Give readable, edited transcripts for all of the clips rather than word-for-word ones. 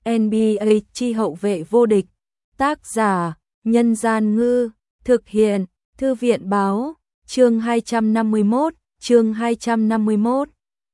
NBA chi hậu vệ vô địch. Tác giả: Nhân Gian Ngư. Thực hiện: Thư viện Báo. Chương 251. Chương 251.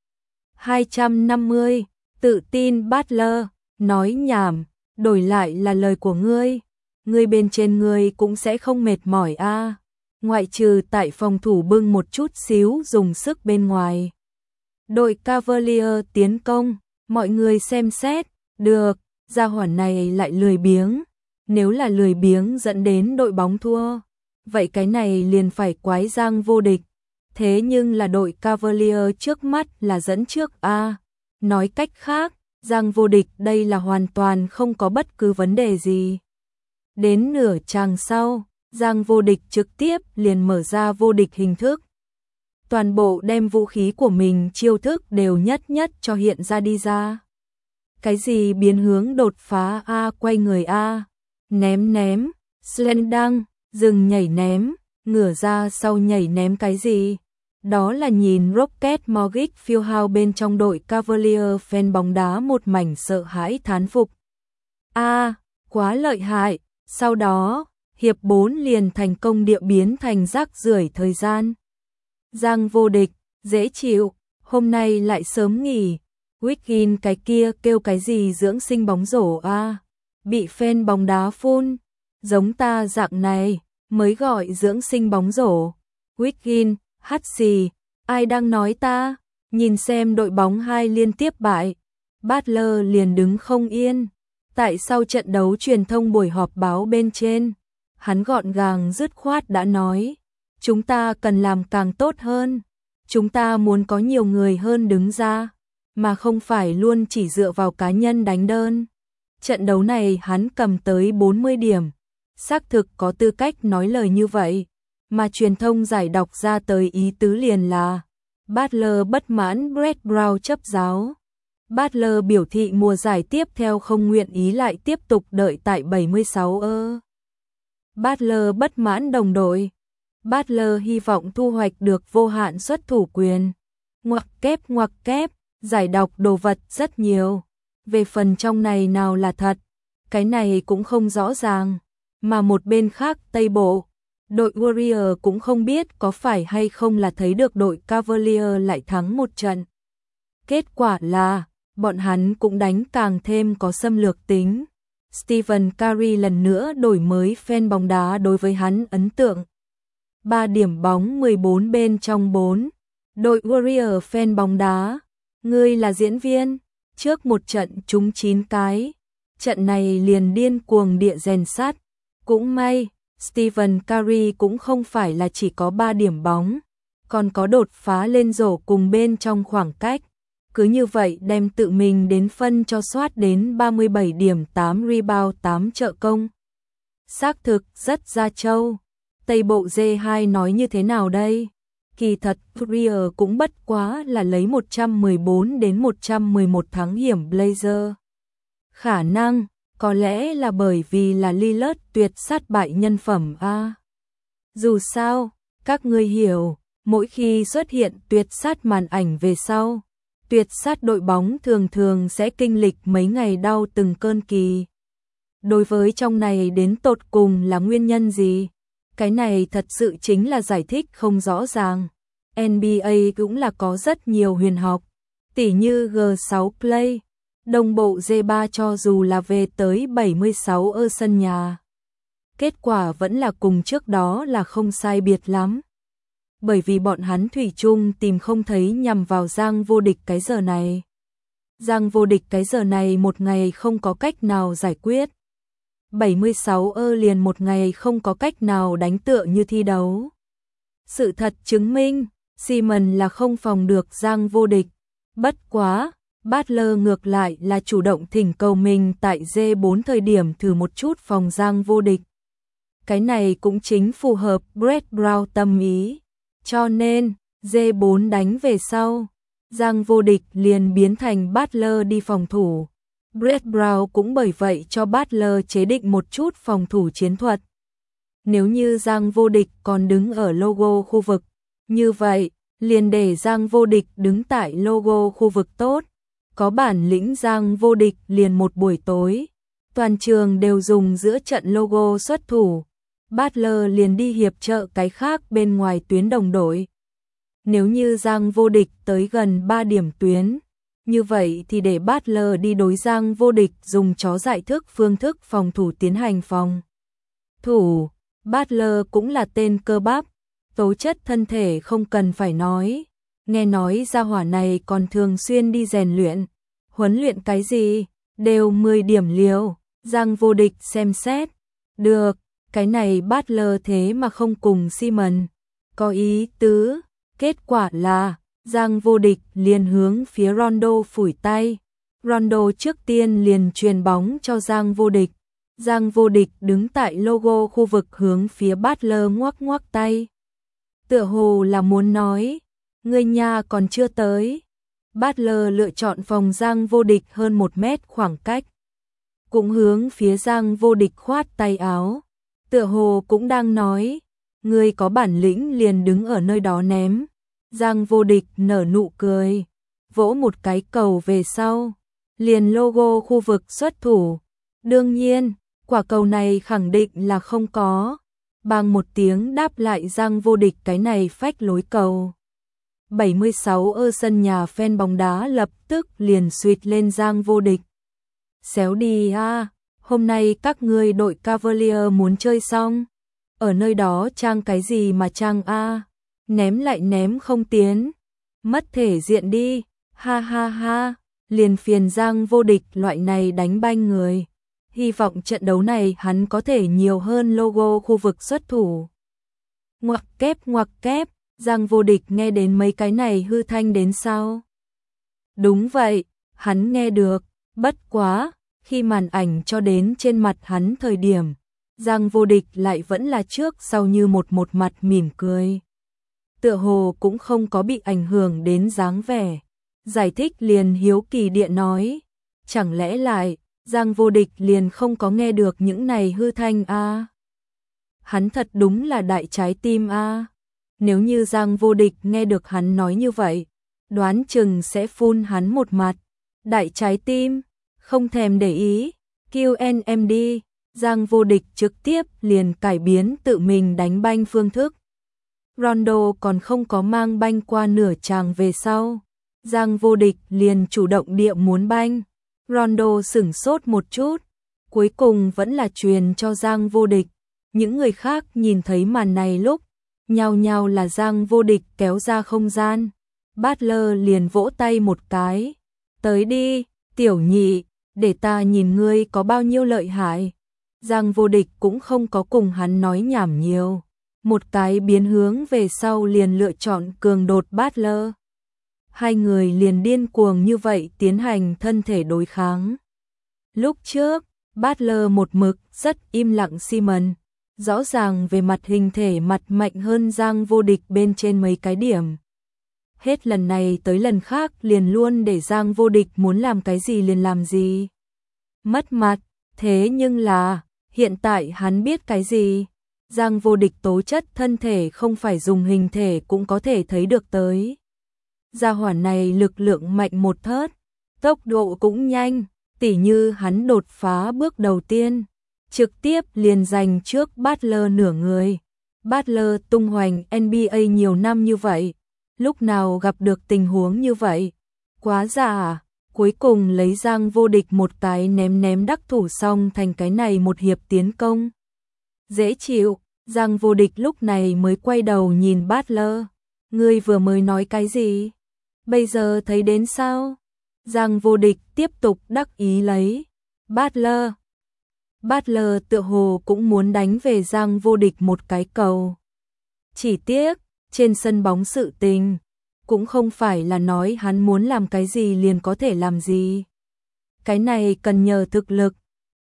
250. Tự tin Butler. Nói nhảm, đổi lại là lời của ngươi. Ngươi bên trên ngươi cũng sẽ không mệt mỏi a. Ngoại trừ tại phòng thủ bưng một chút xíu dùng sức bên ngoài. Đội Cavalier tiến công, mọi người xem xét, được, gia hỏa này lại lười biếng. Nếu là lười biếng dẫn đến đội bóng thua, vậy cái này liền phải quái Giang vô địch. Thế nhưng là đội Cavalier trước mắt là dẫn trước a. Nói cách khác, Giang vô địch đây là hoàn toàn không có bất cứ vấn đề gì. Đến nửa chàng sau, Giang vô địch trực tiếp liền mở ra vô địch hình thức. Toàn bộ đem vũ khí của mình chiêu thức đều nhất nhất cho hiện ra đi ra. Cái gì biến hướng đột phá A, quay người A, ném, slam dunk, dừng nhảy ném, ngửa ra sau nhảy ném cái gì? Đó là nhìn Rocket Mortgage Fieldhouse bên trong đội Cavalier fan bóng đá một mảnh sợ hãi thán phục. Quá lợi hại, sau đó, hiệp 4 liền thành công địa biến thành rác rưởi thời gian. Giang vô địch, dễ chịu, hôm nay lại sớm nghỉ. Wiggins cái kia kêu cái gì dưỡng sinh bóng rổ a, bị fan bóng đá phun, giống ta dạng này, mới gọi dưỡng sinh bóng rổ. Wiggins, hắt xì, ai đang nói ta, nhìn xem đội bóng 2 liên tiếp bại. Butler liền đứng không yên, tại sau trận đấu truyền thông buổi họp báo bên trên, hắn gọn gàng dứt khoát đã nói, chúng ta cần làm càng tốt hơn, chúng ta muốn có nhiều người hơn đứng ra, mà không phải luôn chỉ dựa vào cá nhân đánh đơn. Trận đấu này hắn cầm tới 40 điểm, xác thực có tư cách nói lời như vậy, mà truyền thông giải đọc ra tới ý tứ liền là Butler bất mãn Brett Brown chấp giáo. Butler biểu thị mùa giải tiếp theo không nguyện ý lại tiếp tục đợi tại 76 Butler bất mãn đồng đội. Butler hy vọng thu hoạch được vô hạn suất thủ quyền. Ngoặc kép, giải đọc đồ vật rất nhiều. Về phần trong này nào là thật, cái này cũng không rõ ràng. Mà một bên khác Tây Bộ, đội Warrior cũng không biết có phải hay không là thấy được đội Cavalier lại thắng một trận. Kết quả là, bọn hắn cũng đánh càng thêm có xâm lược tính. Stephen Curry lần nữa đổi mới fan bóng đá đối với hắn ấn tượng. 3 điểm bóng 14 bên trong 4. Đội Warrior fan bóng đá, ngươi là diễn viên, trước một trận trúng 9 cái. Trận này liền điên cuồng địa rèn sắt. Cũng may, Stephen Curry cũng không phải là chỉ có 3 điểm bóng, còn có đột phá lên rổ cùng bên trong khoảng cách. Cứ như vậy đem tự mình đến phân cho soát đến 37 điểm 8 rebound 8 trợ công. Xác thực rất ra châu. Tây Bộ G2 nói như thế nào đây? Kỳ thật Warrior cũng bất quá là lấy 114 đến 111 thắng hiểm Blazer. Khả năng, có lẽ là bởi vì là Lillard tuyệt sát bại nhân phẩm a. Dù sao, các ngươi hiểu, mỗi khi xuất hiện tuyệt sát màn ảnh về sau, tuyệt sát đội bóng thường thường sẽ kinh lịch mấy ngày đau từng cơn kỳ. Đối với trong này đến tột cùng là nguyên nhân gì? Cái này thật sự chính là giải thích không rõ ràng. NBA cũng là có rất nhiều huyền học, tỉ như G6 Play, đồng bộ G3 cho dù là về tới 76 ở sân nhà. Kết quả vẫn là cùng trước đó là không sai biệt lắm. Bởi vì bọn hắn thủy chung tìm không thấy nhằm vào Giang vô địch cái giờ này. Giang vô địch cái giờ này một ngày không có cách nào giải quyết. 76 liền một ngày không có cách nào đánh tựa như thi đấu. Sự thật chứng minh, Simon là không phòng được Giang vô địch. Bất quá, Butler ngược lại là chủ động thỉnh cầu mình tại G4 thời điểm thử một chút phòng Giang vô địch. Cái này cũng chính phù hợp Brett Brown tâm ý. Cho nên, G4 đánh về sau, Giang vô địch liền biến thành Butler đi phòng thủ. Brett Brown cũng bởi vậy cho Butler chế định một chút phòng thủ chiến thuật. Nếu như Giang vô địch còn đứng ở logo khu vực, như vậy, liền để Giang vô địch đứng tại logo khu vực tốt. có bản lĩnh Giang Vô Địch liền một buổi tối, toàn trường đều dùng giữa trận logo xuất thủ, Butler liền đi hiệp trợ cái khác bên ngoài tuyến đồng đội. Nếu như Giang Vô Địch tới gần 3 điểm tuyến, như vậy thì để Butler đi đối Giang Vô Địch dùng chó dại thức phương thức phòng thủ tiến hành phòng thủ. Butler cũng là tên cơ bắp, tố chất thân thể không cần phải nói. Nghe nói gia hỏa này còn thường xuyên đi rèn luyện. Huấn luyện cái gì? Đều 10 điểm liều. Giang Vô Địch xem xét. Được, cái này Butler thế mà không cùng Simon. Có ý tứ. Kết quả là, Giang Vô Địch liền hướng phía Rondo phủi tay. Rondo trước tiên liền truyền bóng cho Giang Vô Địch. Giang Vô Địch đứng tại logo khu vực hướng phía Butler ngoắc ngoắc tay. Tựa hồ là muốn nói, người nhà còn chưa tới. Butler lựa chọn phòng Giang Vô Địch hơn 1 mét khoảng cách. Cũng hướng phía Giang Vô Địch khoát tay áo. Tựa hồ cũng đang nói, người có bản lĩnh liền đứng ở nơi đó ném. Giang Vô Địch nở nụ cười, vỗ một cái cầu về sau, liền logo khu vực xuất thủ. Đương nhiên, quả cầu này khẳng định là không có. Bang một tiếng đáp lại Giang Vô Địch cái này phách lối cầu. 76 ở sân nhà fan bóng đá lập tức liền suýt lên Giang Vô Địch. Xéo đi ha, hôm nay các ngươi đội Cavalier muốn chơi xong. Ở nơi đó trang cái gì mà trang a, ném lại ném không tiến. Mất thể diện đi, ha ha ha, liền phiền Giang Vô Địch loại này đánh banh người. Hy vọng trận đấu này hắn có thể nhiều hơn logo khu vực xuất thủ. Ngoặc kép, Giang Vô Địch nghe đến mấy cái này hư thanh đến sao? Đúng vậy, hắn nghe được, bất quá, khi màn ảnh cho đến trên mặt hắn thời điểm, Giang Vô Địch lại vẫn là trước sau như một mặt mỉm cười. Tựa hồ cũng không có bị ảnh hưởng đến dáng vẻ. Giải thích liền hiếu kỳ điện nói, chẳng lẽ lại Giang Vô Địch liền không có nghe được những này hư thanh a? Hắn thật đúng là đại trái tim a. Nếu như Giang Vô Địch nghe được hắn nói như vậy, đoán chừng sẽ phun hắn một mặt. Đại trái tim, không thèm để ý, QNMD, Giang Vô Địch trực tiếp liền cải biến tự mình đánh banh phương thức. Rondo còn không có mang banh qua nửa tràng về sau, Giang Vô Địch liền chủ động địa muốn banh. Rondo sửng sốt một chút, cuối cùng vẫn là truyền cho Giang Vô Địch. Những người khác nhìn thấy màn này lúc, nhao nhao là Giang Vô Địch kéo ra không gian. Butler liền vỗ tay một cái. Tới đi, tiểu nhị, để ta nhìn ngươi có bao nhiêu lợi hại. Giang Vô Địch cũng không có cùng hắn nói nhảm nhiều. Một cái biến hướng về sau liền lựa chọn cường đột Butler. Hai người liền điên cuồng như vậy tiến hành thân thể đối kháng. Lúc trước, Butler một mực rất im lặng Simon, rõ ràng về mặt hình thể mặt mạnh hơn Giang Vô Địch bên trên mấy cái điểm. Hết lần này tới lần khác liền luôn để Giang Vô Địch muốn làm cái gì liền làm gì. Mất mặt, thế nhưng là, hiện tại hắn biết cái gì. Giang Vô Địch tố chất thân thể không phải dùng hình thể cũng có thể thấy được tới. Gia hỏa này lực lượng mạnh một thớt, tốc độ cũng nhanh, tỉ như hắn đột phá bước đầu tiên, trực tiếp liền giành trước Butler nửa người. Butler tung hoành NBA nhiều năm như vậy, lúc nào gặp được tình huống như vậy? Quá giả, cuối cùng lấy Giang Vô Địch một cái ném đắc thủ xong thành cái này một hiệp tiến công. Dễ chịu, Giang Vô Địch lúc này mới quay đầu nhìn Butler. Ngươi vừa mới nói cái gì? Bây giờ thấy đến sao? Giang Vô Địch tiếp tục đắc ý lấy. Butler. Butler tựa hồ cũng muốn đánh về Giang Vô Địch một cái cầu. Chỉ tiếc, trên sân bóng sự tình, cũng không phải là nói hắn muốn làm cái gì liền có thể làm gì. Cái này cần nhờ thực lực.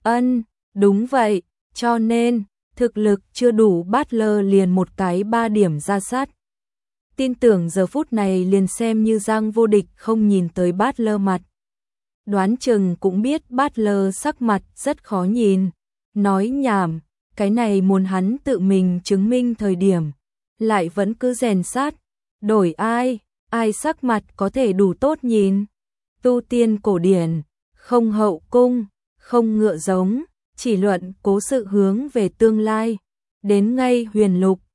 Đúng vậy, cho nên, thực lực chưa đủ Butler liền một cái 3 điểm ra sát. Tin tưởng giờ phút này liền xem như Giang Vô Địch không nhìn tới Butler mặt. Đoán chừng cũng biết Butler sắc mặt rất khó nhìn. Nói nhảm, cái này muốn hắn tự mình chứng minh thời điểm. Lại vẫn cứ rèn sát. Đổi ai sắc mặt có thể đủ tốt nhìn. tu tiên cổ điển, không hậu cung, không ngựa giống, chỉ luận cố sự hướng về tương lai. Đến ngay Huyền Lục,